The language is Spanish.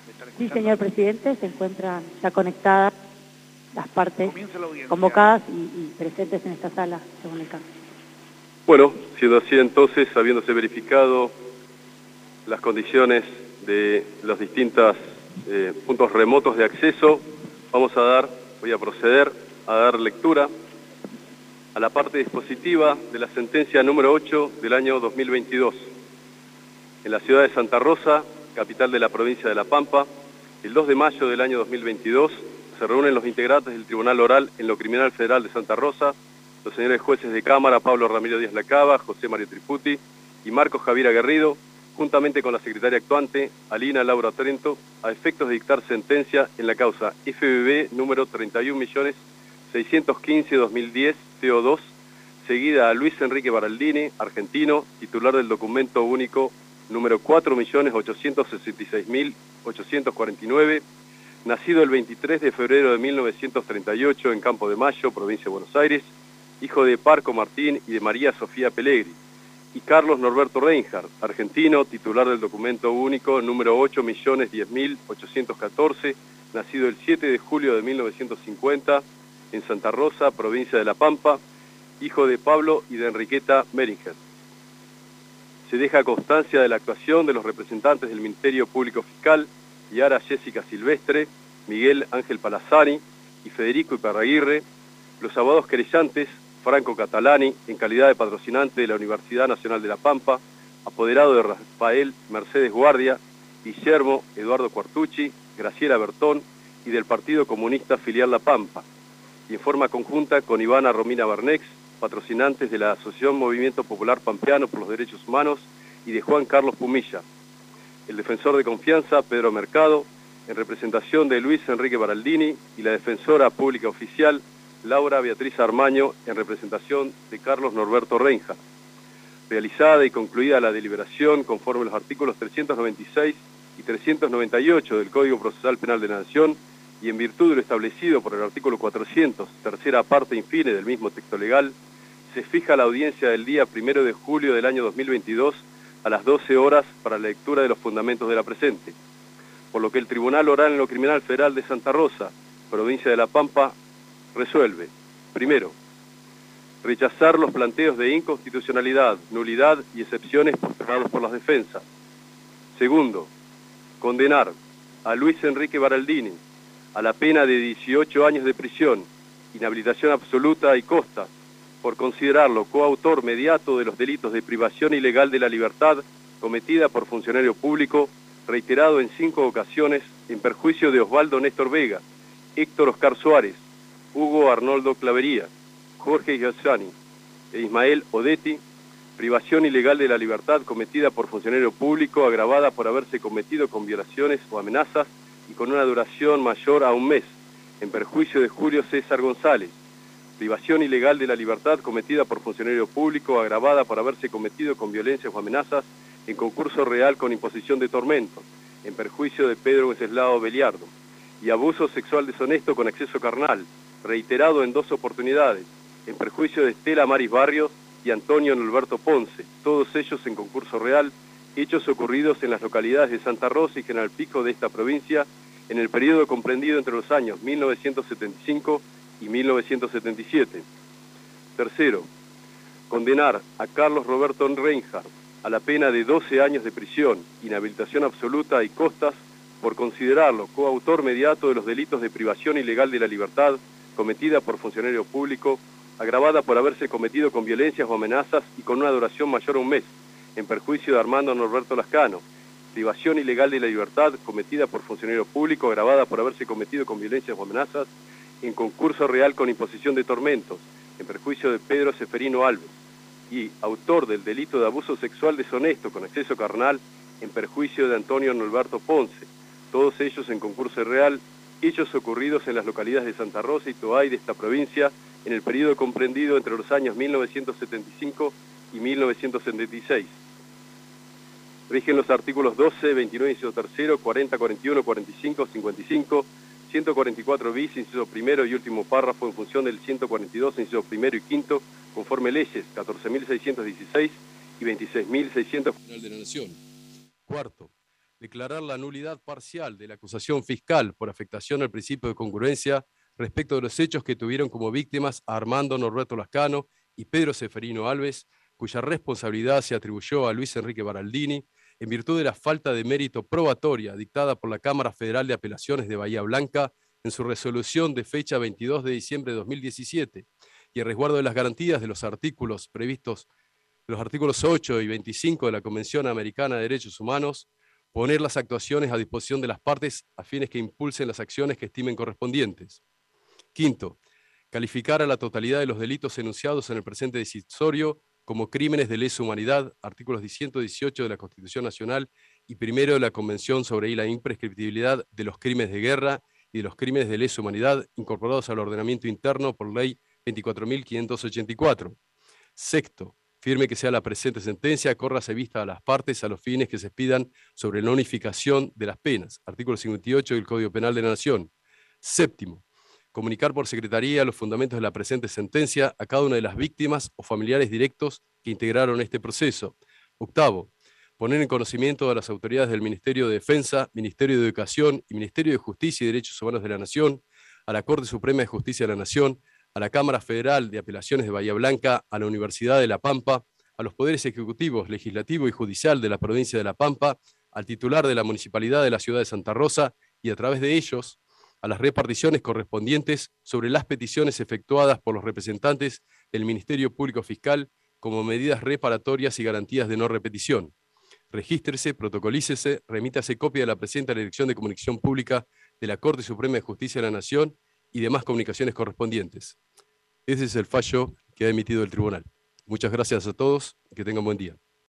Sí, señor presidente, se encuentran ya conectadas las partes convocadas y presentes en esta sala, según el caso. Bueno, siendo así entonces, habiéndose verificado las condiciones de los distintos puntos remotos de acceso, voy a proceder a dar lectura a la parte dispositiva de la sentencia número 8 del año 2022. En la ciudad de Santa Rosa, capital de la provincia de La Pampa, el 2 de mayo del año 2022, se reúnen los integrantes del Tribunal Oral en lo Criminal Federal de Santa Rosa, los señores jueces de Cámara, Pablo Ramiro Díaz Lacaba, José Mario Triputi y Marcos Javier Aguerrido, juntamente con la secretaria actuante, Alina Laura Trento, a efectos de dictar sentencia en la causa FBB número 31.615.2010, CO2, seguida a Luis Enrique Baraldini, argentino, titular del documento único número 4.866.849, nacido el 23 de febrero de 1938 en Campo de Mayo, provincia de Buenos Aires, hijo de Parco Martín y de María Sofía Pellegri, y Carlos Norberto Reinhardt, argentino, titular del documento único número 8.010.814, nacido el 7 de julio de 1950 en Santa Rosa, provincia de La Pampa, hijo de Pablo y de Enriqueta Meringer. Se deja constancia de la actuación de los representantes del Ministerio Público Fiscal, Yara Jessica Silvestre, Miguel Ángel Palazani y Federico Iparraguirre, los abogados querellantes, Franco Catalani, en calidad de patrocinante de la Universidad Nacional de La Pampa, apoderado de Rafael Mercedes Guardia, Guillermo Eduardo Cuartucci, Graciela Bertón y del Partido Comunista Filial La Pampa, y en forma conjunta con Ivana Romina Bernex, patrocinantes de la Asociación Movimiento Popular Pampeano por los Derechos Humanos y de Juan Carlos Pumilla, el defensor de confianza Pedro Mercado, en representación de Luis Enrique Baraldini, y la defensora pública oficial Laura Beatriz Armaño, en representación de Carlos Norberto Reinhardt. Realizada y concluida la deliberación conforme a los artículos 396 y 398 del Código Procesal Penal de la Nación, y en virtud de lo establecido por el artículo 400, tercera parte infine del mismo texto legal, se fija la audiencia del día 1 de julio del año 2022 a las 12 horas para la lectura de los fundamentos de la presente, por lo que el Tribunal Oral en lo Criminal Federal de Santa Rosa, provincia de La Pampa, resuelve: primero, rechazar los planteos de inconstitucionalidad, nulidad y excepciones postergados por las defensas. Segundo, condenar a Luis Enrique Baraldini a la pena de 18 años de prisión, inhabilitación absoluta y costas, por considerarlo coautor mediato de los delitos de privación ilegal de la libertad cometida por funcionario público, reiterado en 5 ocasiones, en perjuicio de Osvaldo Néstor Vega, Héctor Oscar Suárez, Hugo Arnoldo Clavería, Jorge Giassani e Ismael Odetti, privación ilegal de la libertad cometida por funcionario público agravada por haberse cometido con violaciones o amenazas y con una duración mayor a un mes, en perjuicio de Julio César González, privación ilegal de la libertad cometida por funcionario público agravada por haberse cometido con violencias o amenazas en concurso real con imposición de tormentos, en perjuicio de Pedro Wenceslao Beliardo, y abuso sexual deshonesto con exceso carnal, reiterado en 2 oportunidades, en perjuicio de Estela Maris Barrios y Antonio Norberto Ponce, todos ellos en concurso real, hechos ocurridos en las localidades de Santa Rosa y General Pico de esta provincia en el periodo comprendido entre los años 1975 y 1977. Tercero, condenar a Carlos Roberto Reinhardt a la pena de 12 años de prisión, inhabilitación absoluta y costas por considerarlo coautor mediato de los delitos de privación ilegal de la libertad cometida por funcionario público, agravada por haberse cometido con violencias o amenazas y con una duración mayor a un mes, en perjuicio de Armando Norberto Lascano, privación ilegal de la libertad cometida por funcionario público, agravada por haberse cometido con violencias o amenazas en concurso real con imposición de tormentos, en perjuicio de Pedro Seferino Alves, y autor del delito de abuso sexual deshonesto con exceso carnal en perjuicio de Antonio Norberto Ponce, todos ellos en concurso real, hechos ocurridos en las localidades de Santa Rosa y Toay de esta provincia en el periodo comprendido entre los años 1975 y 1976. Rigen los artículos 12, 29, inciso tercero, 40, 41, 45, 55, 144 bis, inciso primero y último párrafo en función del 142, inciso primero y quinto, conforme leyes 14.616 y 26.600 de la Nación. Cuarto, Declarar la nulidad parcial de la acusación fiscal por afectación al principio de congruencia respecto de los hechos que tuvieron como víctimas a Armando Norberto Lascano y Pedro Ceferino Alves, cuya responsabilidad se atribuyó a Luis Enrique Baraldini en virtud de la falta de mérito probatoria dictada por la Cámara Federal de Apelaciones de Bahía Blanca en su resolución de fecha 22 de diciembre de 2017 y el resguardo de las garantías de los artículos previstos, los artículos 8 y 25 de la Convención Americana de Derechos Humanos, poner las actuaciones a disposición de las partes a fines que impulsen las acciones que estimen correspondientes. Quinto, calificar a la totalidad de los delitos enunciados en el presente decisorio como crímenes de lesa humanidad, artículos 118 de la Constitución Nacional y primero de la Convención sobre la imprescriptibilidad de los crímenes de guerra y de los crímenes de lesa humanidad incorporados al ordenamiento interno por ley 24.584. Sexto, firme que sea la presente sentencia, córrase vista a las partes a los fines que se expidan sobre la unificación de las penas, artículo 58 del Código Penal de la Nación. Séptimo, comunicar por secretaría los fundamentos de la presente sentencia a cada una de las víctimas o familiares directos que integraron este proceso. Octavo, poner en conocimiento a las autoridades del Ministerio de Defensa, Ministerio de Educación y Ministerio de Justicia y Derechos Humanos de la Nación, a la Corte Suprema de Justicia de la Nación, a la Cámara Federal de Apelaciones de Bahía Blanca, a la Universidad de La Pampa, a los poderes ejecutivos, legislativo y judicial de la provincia de La Pampa, al titular de la Municipalidad de la ciudad de Santa Rosa y a través de ellos a las reparticiones correspondientes sobre las peticiones efectuadas por los representantes del Ministerio Público Fiscal como medidas reparatorias y garantías de no repetición. Regístrese, protocolícese, remítase copia de la presente a la Dirección de Comunicación Pública de la Corte Suprema de Justicia de la Nación y demás comunicaciones correspondientes. Ese es el fallo que ha emitido el tribunal. Muchas gracias a todos y que tengan buen día.